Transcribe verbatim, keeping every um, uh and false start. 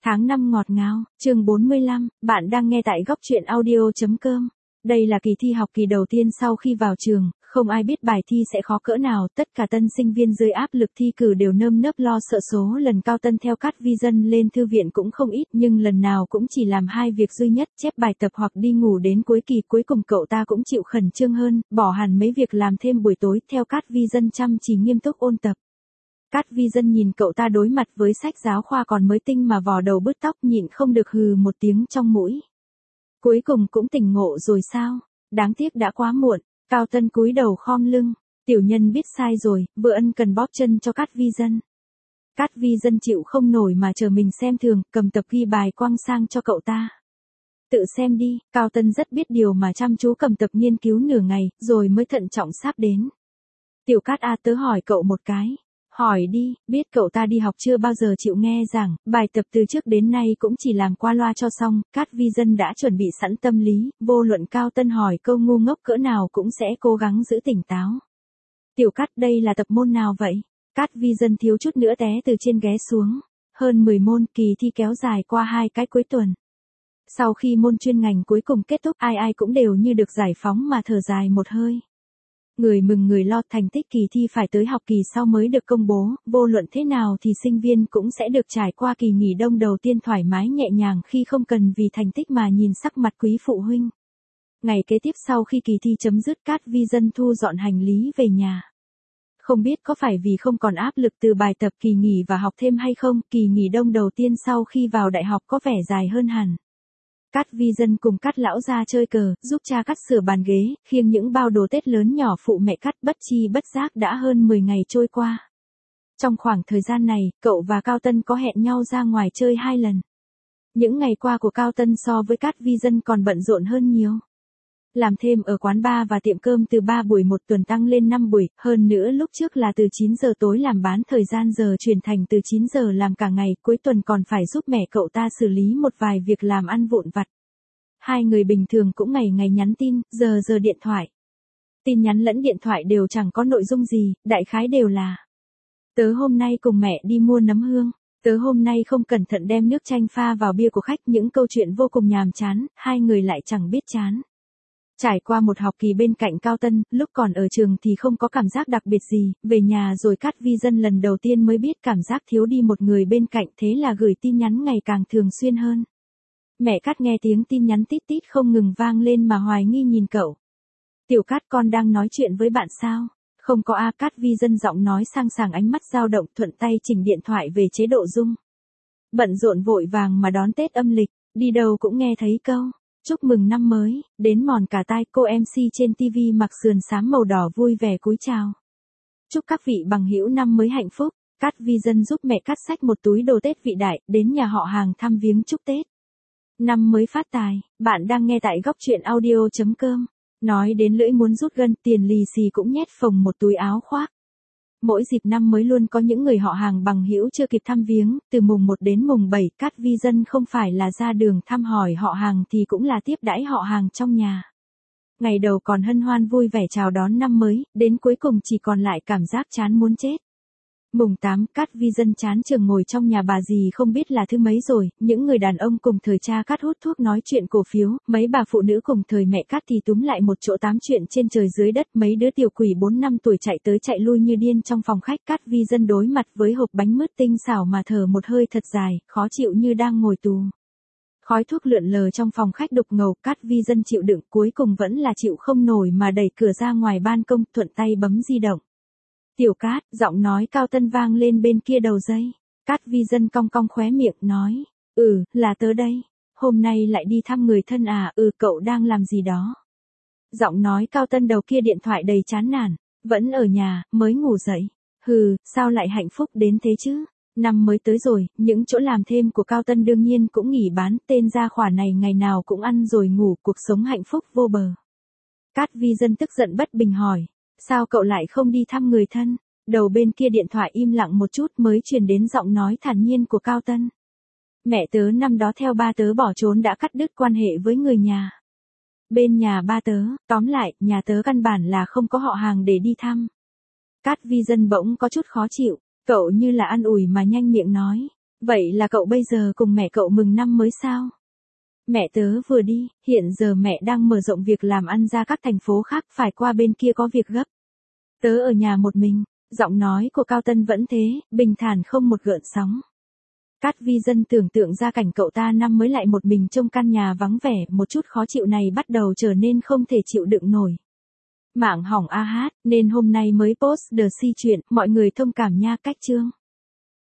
Tháng năm ngọt ngào, chương bốn mươi lăm, bạn đang nghe tại góc truyện audio chấm com. Đây là kỳ thi học kỳ đầu tiên sau khi vào trường, không ai biết bài thi sẽ khó cỡ nào, tất cả tân sinh viên dưới áp lực thi cử đều nơm nớp lo sợ. Số lần Cao Tân theo Cát Vi Dân lên thư viện cũng không ít, nhưng lần nào cũng chỉ làm hai việc duy nhất, chép bài tập hoặc đi ngủ đến cuối kỳ. Cuối cùng cậu ta cũng chịu khẩn trương hơn, bỏ hẳn mấy việc làm thêm buổi tối, theo Cát Vi Dân chăm chỉ nghiêm túc ôn tập. Cát Vi Dân nhìn cậu ta đối mặt với sách giáo khoa còn mới tinh mà vò đầu bứt tóc, nhịn không được hừ một tiếng trong mũi. Cuối cùng cũng tỉnh ngộ rồi sao? Đáng tiếc đã quá muộn. Cao Tân cúi đầu khom lưng. Tiểu nhân biết sai rồi, vừa ân cần bóp chân cho Cát Vi Dân. Cát Vi Dân chịu không nổi mà chờ mình xem thường, cầm tập ghi bài quăng sang cho cậu ta. Tự xem đi. Cao Tân rất biết điều mà chăm chú cầm tập nghiên cứu nửa ngày, rồi mới thận trọng sáp đến. Tiểu Cát a, tớ hỏi cậu một cái. Hỏi đi. Biết cậu ta đi học chưa bao giờ chịu nghe giảng, bài tập từ trước đến nay cũng chỉ làm qua loa cho xong. Cát Vi Dân đã chuẩn bị sẵn tâm lý, vô luận Cao Tân hỏi câu ngu ngốc cỡ nào cũng sẽ cố gắng giữ tỉnh táo. Tiểu Cát, đây là tập môn nào vậy? Cát Vi Dân thiếu chút nữa té từ trên ghé xuống. Hơn mười môn, kỳ thi kéo dài qua hai cái cuối tuần. Sau khi môn chuyên ngành cuối cùng kết thúc, ai ai cũng đều như được giải phóng mà thở dài một hơi. Người mừng người lo, thành tích kỳ thi phải tới học kỳ sau mới được công bố, vô luận thế nào thì sinh viên cũng sẽ được trải qua kỳ nghỉ đông đầu tiên thoải mái nhẹ nhàng khi không cần vì thành tích mà nhìn sắc mặt quý phụ huynh. Ngày kế tiếp sau khi kỳ thi chấm dứt, Cát Vi Dân thu dọn hành lý về nhà. Không biết có phải vì không còn áp lực từ bài tập kỳ nghỉ và học thêm hay không, kỳ nghỉ đông đầu tiên sau khi vào đại học có vẻ dài hơn hẳn. Cát Vi Dân cùng Cát lão ra chơi cờ, giúp cha Cát sửa bàn ghế, khiêng những bao đồ Tết lớn nhỏ phụ mẹ Cát, bất chi bất giác đã hơn mười ngày trôi qua. Trong khoảng thời gian này, cậu và Cao Tân có hẹn nhau ra ngoài chơi hai lần. Những ngày qua của Cao Tân so với Cát Vi Dân còn bận rộn hơn nhiều. Làm thêm ở quán bar và tiệm cơm từ ba buổi một tuần tăng lên năm buổi, hơn nữa lúc trước là từ chín giờ tối làm bán, thời gian giờ chuyển thành từ chín giờ làm cả ngày, cuối tuần còn phải giúp mẹ cậu ta xử lý một vài việc làm ăn vụn vặt. Hai người bình thường cũng ngày ngày nhắn tin, giờ giờ điện thoại. Tin nhắn lẫn điện thoại đều chẳng có nội dung gì, đại khái đều là: tớ hôm nay cùng mẹ đi mua nấm hương, tớ hôm nay không cẩn thận đem nước chanh pha vào bia của khách, những câu chuyện vô cùng nhàm chán, hai người lại chẳng biết chán. Trải qua một học kỳ bên cạnh Cao Tân, lúc còn ở trường thì không có cảm giác đặc biệt gì, về nhà rồi Cát Vi Dân lần đầu tiên mới biết cảm giác thiếu đi một người bên cạnh, thế là gửi tin nhắn ngày càng thường xuyên hơn. Mẹ Cát nghe tiếng tin nhắn tít tít không ngừng vang lên mà hoài nghi nhìn cậu. Tiểu Cát, con đang nói chuyện với bạn sao? Không có a. Cát Vi Dân giọng nói sang sảng, ánh mắt dao động, thuận tay chỉnh điện thoại về chế độ rung. Bận rộn vội vàng mà đón Tết âm lịch, đi đâu cũng nghe thấy câu chúc mừng năm mới, đến mòn cả tai. Cô em xê trên ti vi mặc sườn xám màu đỏ vui vẻ cúi chào. Chúc các vị bằng hữu năm mới hạnh phúc. Cát Vi Dân giúp mẹ Cát xách một túi đồ Tết vị đại, đến nhà họ hàng thăm viếng chúc Tết. Năm mới phát tài, bạn đang nghe tại góc truyện audio chấm com. Nói đến lưỡi muốn rút gân, tiền lì xì cũng nhét phồng một túi áo khoác. Mỗi dịp năm mới luôn có những người họ hàng bằng hữu chưa kịp thăm viếng, từ mùng một đến mùng bảy, Cát Vi Dân không phải là ra đường thăm hỏi họ hàng thì cũng là tiếp đãi họ hàng trong nhà. Ngày đầu còn hân hoan vui vẻ chào đón năm mới, đến cuối cùng chỉ còn lại cảm giác chán muốn chết. Mùng tám, Cát Vi Dân chán trường ngồi trong nhà bà dì không biết là thứ mấy rồi, những người đàn ông cùng thời cha Cát hút thuốc nói chuyện cổ phiếu, mấy bà phụ nữ cùng thời mẹ Cát thì túm lại một chỗ tám chuyện trên trời dưới đất, mấy đứa tiểu quỷ bốn năm tuổi chạy tới chạy lui như điên trong phòng khách. Cát Vi Dân đối mặt với hộp bánh mứt tinh xảo mà thở một hơi thật dài, khó chịu như đang ngồi tù. Khói thuốc lượn lờ trong phòng khách đục ngầu, Cát Vi Dân chịu đựng, cuối cùng vẫn là chịu không nổi mà đẩy cửa ra ngoài ban công, thuận tay bấm di động. Tiểu Cát, giọng nói Cao Tân vang lên bên kia đầu dây. Cát Vi Dân cong cong khóe miệng nói, ừ, là tớ đây. Hôm nay lại đi thăm người thân à? Ừ, cậu đang làm gì đó? Giọng nói Cao Tân đầu kia điện thoại đầy chán nản, vẫn ở nhà, mới ngủ dậy. Hừ, sao lại hạnh phúc đến thế chứ? Năm mới tới rồi, những chỗ làm thêm của Cao Tân đương nhiên cũng nghỉ bán, tên gia khỏa này ngày nào cũng ăn rồi ngủ, cuộc sống hạnh phúc vô bờ. Cát Vi Dân tức giận bất bình hỏi, sao cậu lại không đi thăm người thân? Đầu bên kia điện thoại im lặng một chút mới truyền đến giọng nói thản nhiên của Cao Tân. Mẹ tớ năm đó theo ba tớ bỏ trốn đã cắt đứt quan hệ với người nhà. Bên nhà ba tớ, tóm lại, nhà tớ căn bản là không có họ hàng để đi thăm. Cát Vi Dân bỗng có chút khó chịu, cậu như là an ủi mà nhanh miệng nói. Vậy là cậu bây giờ cùng mẹ cậu mừng năm mới sao? Mẹ tớ vừa đi, hiện giờ mẹ đang mở rộng việc làm ăn ra các thành phố khác, phải qua bên kia có việc gấp. Tớ ở nhà một mình, giọng nói của Cao Tân vẫn thế, bình thản không một gợn sóng. Cát Vi Dân tưởng tượng ra cảnh cậu ta năm mới lại một mình trong căn nhà vắng vẻ, một chút khó chịu này bắt đầu trở nên không thể chịu đựng nổi. Mạng hỏng a hát, nên hôm nay mới post The Si chuyện, mọi người thông cảm nha. Cách chương.